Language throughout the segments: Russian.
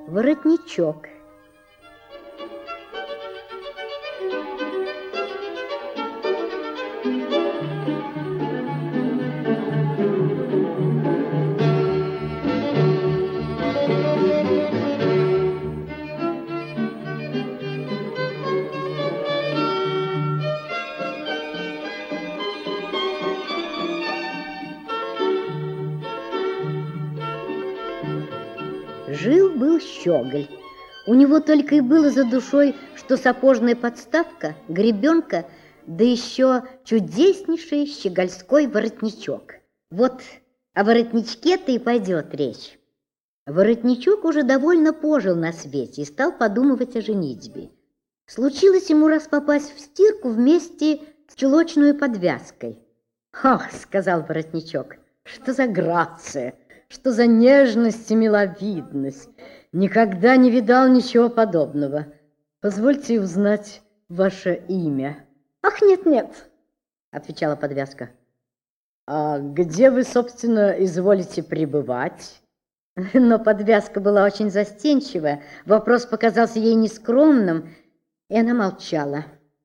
Воротничок. Жил-был щеголь. У него только и было за душой, что сапожная подставка, гребенка, да еще чудеснейший щегольской воротничок. Вот о воротничке-то и пойдет речь. Воротничок уже довольно пожил на свете и стал подумывать о женитьбе. Случилось ему раз попасть в стирку вместе с чулочной подвязкой. «Ах, — сказал воротничок, — что за грация! Что за нежность и миловидность! Никогда не видал ничего подобного. Позвольте узнать ваше имя». «Ах, нет-нет, — отвечала подвязка. — А где вы, собственно, изволите пребывать?» Но подвязка была очень застенчивая, вопрос показался ей нескромным, и она молчала.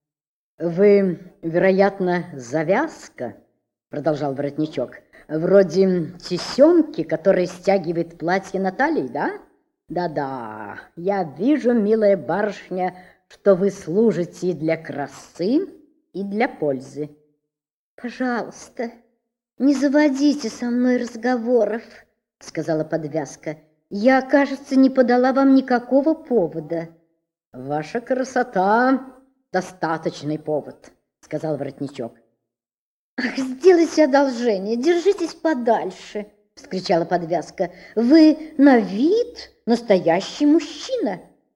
«Вы, вероятно, завязка, — продолжал воротничок, — вроде тесемки, которая стягивает платье на талии, да? Да-да, я вижу, милая барышня, что вы служите и для красы, и для пользы». «Пожалуйста, не заводите со мной разговоров, — сказала подвязка. Я, кажется, не подала вам никакого повода». «Ваша красота — достаточный повод, — сказал воротничок. «Ах, сделайте одолжение, держитесь подальше, — вскричала подвязка. Вы на вид настоящий мужчина».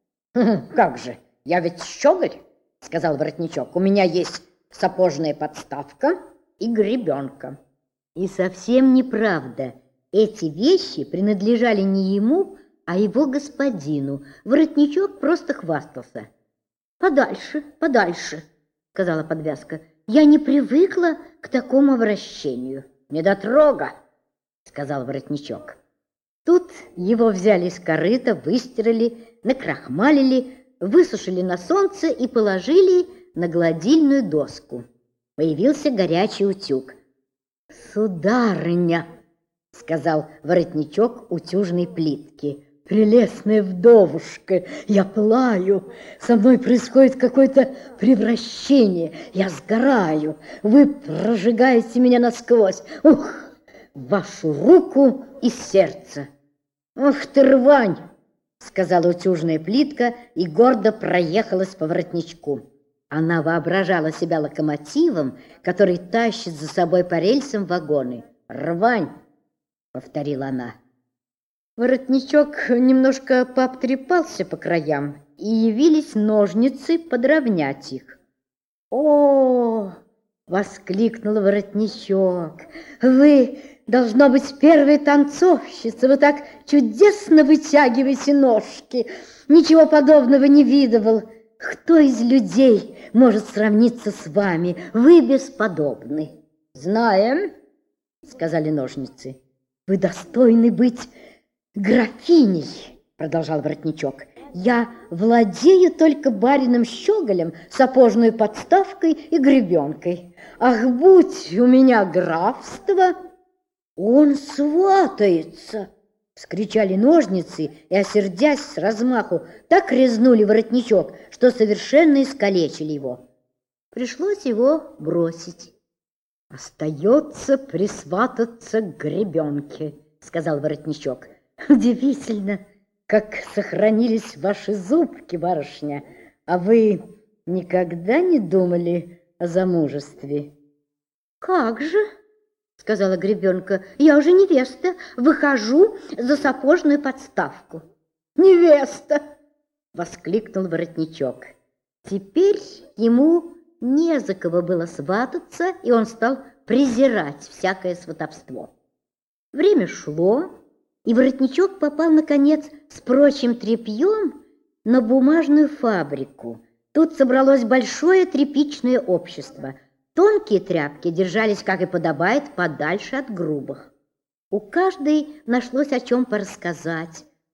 «Как же, я ведь щеголь, — сказал воротничок. У меня есть сапожная подставка и гребенка». И совсем неправда. Эти вещи принадлежали не ему, а его господину. Воротничок просто хвастался. «Подальше, подальше, — сказала подвязка. Я не привыкла к такому обращению». «Недотрога, — сказал воротничок. Тут его взяли из корыта, выстирали, накрахмалили, высушили на солнце и положили на гладильную доску. Появился горячий утюг. «Сударыня, — сказал воротничок утюжной плитки, — прелестная вдовушка, я пылаю, со мной происходит какое-то превращение, я сгораю, вы прожигаете меня насквозь, ух, вашу руку и сердце». «Ух ты, рвань! — сказала утюжная плитка и гордо проехалась по воротничку. Она воображала себя локомотивом, который тащит за собой по рельсам вагоны. «Рвань! — повторила она. Воротничок немножко пообтрепался по краям, и явились ножницы подровнять их. «О, — воскликнул воротничок, — вы, должно быть, первая танцовщица, вы так чудесно вытягиваете ножки, ничего подобного не видывал. Кто из людей может сравниться с вами? Вы бесподобны». «Знаем, — сказали ножницы. — Вы достойны быть графиней, — продолжал воротничок. Я владею только барином щеголем, сапожной подставкой и гребенкой. Ах, будь у меня графство! Он сватается! — вскричали ножницы и, осердясь с размаху, так резнули воротничок, что совершенно искалечили его. Пришлось его бросить. «Остается присвататься к гребенке, — сказал воротничок. — Удивительно, как сохранились ваши зубки, барышня. А вы никогда не думали о замужестве?» «Как же, — сказала гребенка, — я уже невеста, выхожу за сапожную подставку». «Невеста! — воскликнул воротничок. Теперь ему не за кого было свататься, и он стал презирать всякое сватовство. Время шло, и воротничок попал, наконец, с прочим тряпьем на бумажную фабрику. Тут собралось большое тряпичное общество. Тонкие тряпки держались, как и подобает, подальше от грубых. У каждой нашлось о чем порассказать.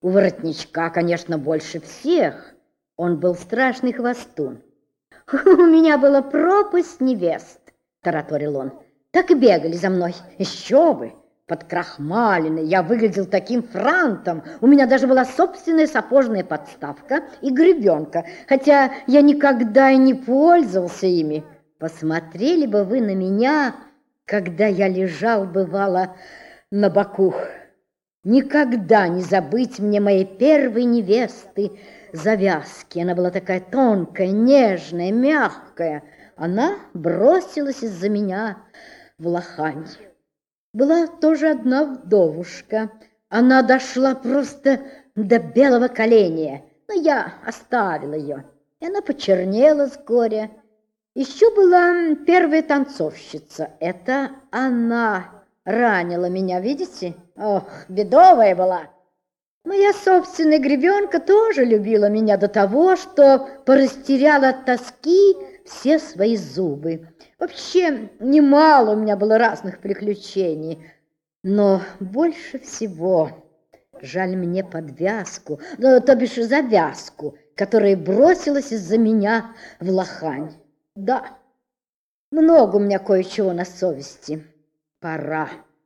У воротничка, конечно, больше всех. Он был страшный хвостун. «У меня была пропасть невест», — тараторил он. «Так и бегали за мной. Еще бы! Подкрахмаленный, я выглядел таким франтом. У меня даже была собственная сапожная подставка и гребенка, хотя я никогда и не пользовался ими. Посмотрели бы вы на меня, когда я лежал, бывало, на боку. Никогда не забыть мне моей первой невесты завязки. Она была такая тонкая, нежная, мягкая. Она бросилась из-за меня в лохань. Была тоже одна вдовушка. Она дошла просто до белого коленя, но я оставила ее, и она почернела с горя. Еще была первая танцовщица. Это она ранила меня, видите? Ох, бедовая была. Моя собственная гребенка тоже любила меня до того, что порастеряла от тоски все свои зубы. Вообще, немало у меня было разных приключений, но больше всего жаль мне подвязку, то бишь завязку, которая бросилась из-за меня в лохань. Да, много у меня кое-чего на совести. Пора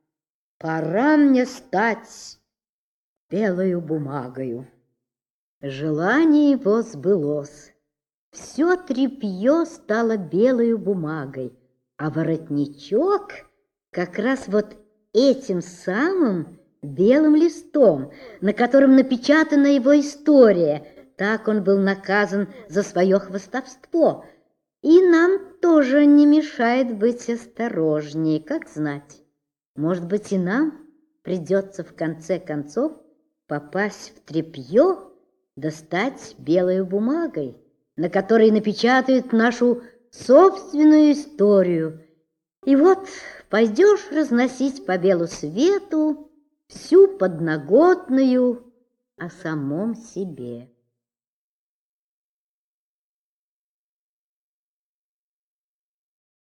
мне стать белою бумагою. Желание его сбылось. Все тряпье стало белою бумагой, а воротничок как раз вот этим самым белым листом, на котором напечатана его история. Так он был наказан за свое хвастовство. И нам тоже не мешает быть осторожнее, как знать. Может быть, и нам придется в конце концов попасть в тряпье, достать белой бумагой, на которой напечатают нашу собственную историю. И вот пойдешь разносить по белу свету всю подноготную о самом себе.